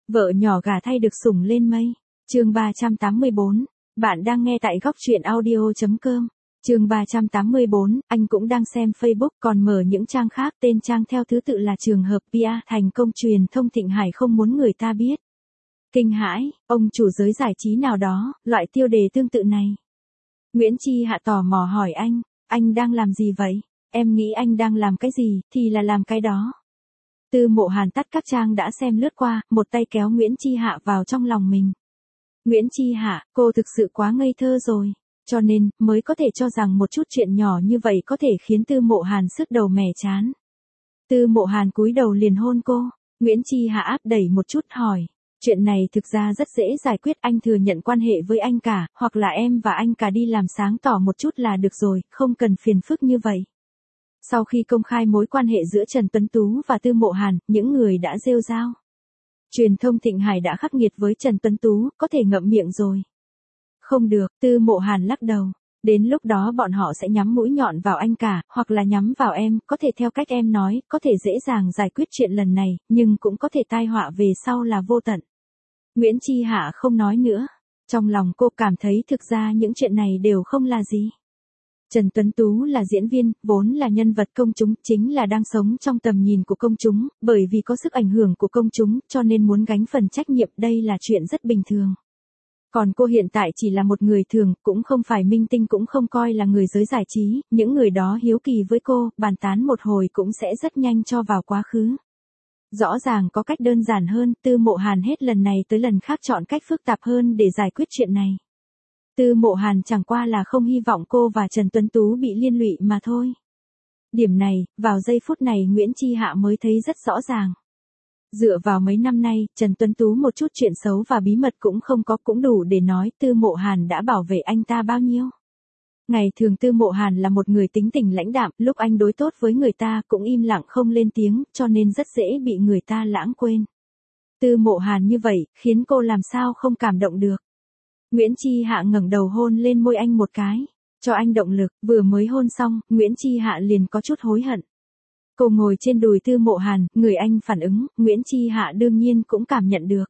Vợ nhỏ gả thay được sủng lên mây. Chương 384. Bạn đang nghe tại góc truyện audio.com. Chương 384, anh cũng đang xem Facebook còn mở những trang khác, tên trang theo thứ tự là trường hợp PR thành công truyền thông Thịnh Hải không muốn người ta biết. Kinh hãi, ông chủ giới giải trí nào đó, loại tiêu đề tương tự này. Nguyễn Chi Hạ tò mò hỏi anh đang làm gì vậy? Em nghĩ anh đang làm cái gì, thì là làm cái đó. Tư Mộ Hàn tắt các trang đã xem lướt qua, một tay kéo Nguyễn Chi Hạ vào trong lòng mình. Nguyễn Chi Hạ, cô thực sự quá ngây thơ rồi. Cho nên, mới có thể cho rằng một chút chuyện nhỏ như vậy có thể khiến Tư Mộ Hàn sức đầu mẻ chán. Tư Mộ Hàn cúi đầu liền hôn cô. Nguyễn Chi Hạ áp đẩy một chút hỏi. Chuyện này thực ra rất dễ giải quyết, anh thừa nhận quan hệ với anh cả, hoặc là em và anh cả đi làm sáng tỏ một chút là được rồi, không cần phiền phức như vậy. Sau khi công khai mối quan hệ giữa Trần Tuấn Tú và Tư Mộ Hàn, những người đã rêu rao. Truyền thông Thịnh Hải đã khắc nghiệt với Trần Tuấn Tú, có thể ngậm miệng rồi. Không được, Tư Mộ Hàn lắc đầu. Đến lúc đó bọn họ sẽ nhắm mũi nhọn vào anh cả, hoặc là nhắm vào em, có thể theo cách em nói, có thể dễ dàng giải quyết chuyện lần này, nhưng cũng có thể tai họa về sau là vô tận. Nguyễn Chi Hạ không nói nữa. Trong lòng cô cảm thấy thực ra những chuyện này đều không là gì. Trần Tuấn Tú là diễn viên, vốn là nhân vật công chúng, chính là đang sống trong tầm nhìn của công chúng, bởi vì có sức ảnh hưởng của công chúng, cho nên muốn gánh phần trách nhiệm, đây là chuyện rất bình thường. Còn cô hiện tại chỉ là một người thường, cũng không phải minh tinh, cũng không coi là người giới giải trí, những người đó hiếu kỳ với cô, bàn tán một hồi cũng sẽ rất nhanh cho vào quá khứ. Rõ ràng có cách đơn giản hơn, Tư Mộ Hàn hết lần này tới lần khác chọn cách phức tạp hơn để giải quyết chuyện này. Tư Mộ Hàn chẳng qua là không hy vọng cô và Trần Tuấn Tú bị liên lụy mà thôi. Điểm này, vào giây phút này Nguyễn Chi Hạ mới thấy rất rõ ràng. Dựa vào mấy năm nay, Trần Tuấn Tú một chút chuyện xấu và bí mật cũng không có, cũng đủ để nói Tư Mộ Hàn đã bảo vệ anh ta bao nhiêu. Ngày thường Tư Mộ Hàn là một người tính tình lãnh đạm, lúc anh đối tốt với người ta cũng im lặng không lên tiếng, cho nên rất dễ bị người ta lãng quên. Tư Mộ Hàn như vậy, khiến cô làm sao không cảm động được. Nguyễn Chi Hạ ngẩng đầu hôn lên môi anh một cái, cho anh động lực, vừa mới hôn xong, Nguyễn Chi Hạ liền có chút hối hận. Cô ngồi trên đùi Tư Mộ Hàn, người anh phản ứng, Nguyễn Chi Hạ đương nhiên cũng cảm nhận được.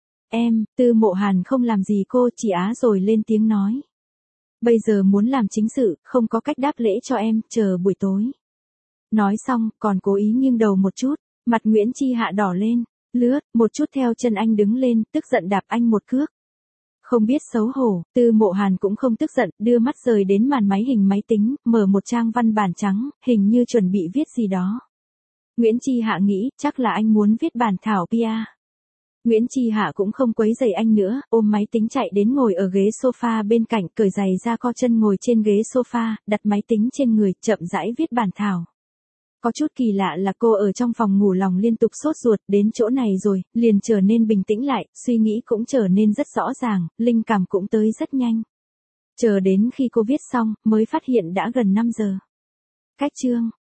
Tư Mộ Hàn không làm gì cô, chỉ á rồi lên tiếng nói. Bây giờ muốn làm chính sự, không có cách đáp lễ cho em, chờ buổi tối. Nói xong, còn cố ý nghiêng đầu một chút, mặt Nguyễn Chi Hạ đỏ lên, lướt, một chút theo chân anh đứng lên, tức giận đạp anh một cước. Không biết xấu hổ, Tư Mộ Hàn cũng không tức giận, đưa mắt rời đến màn máy hình máy tính, mở một trang văn bản trắng, hình như chuẩn bị viết gì đó. Nguyễn Chi Hạ nghĩ, chắc là anh muốn viết bản thảo PR. Nguyễn Chi Hạ cũng không quấy rầy anh nữa, ôm máy tính chạy đến ngồi ở ghế sofa bên cạnh, cởi giày ra co chân ngồi trên ghế sofa, đặt máy tính trên người, chậm rãi viết bản thảo. Có chút kỳ lạ là cô ở trong phòng ngủ lòng liên tục sốt ruột, đến chỗ này rồi, liền trở nên bình tĩnh lại, suy nghĩ cũng trở nên rất rõ ràng, linh cảm cũng tới rất nhanh. Chờ đến khi cô viết xong, mới phát hiện đã gần 5 giờ. Cách chương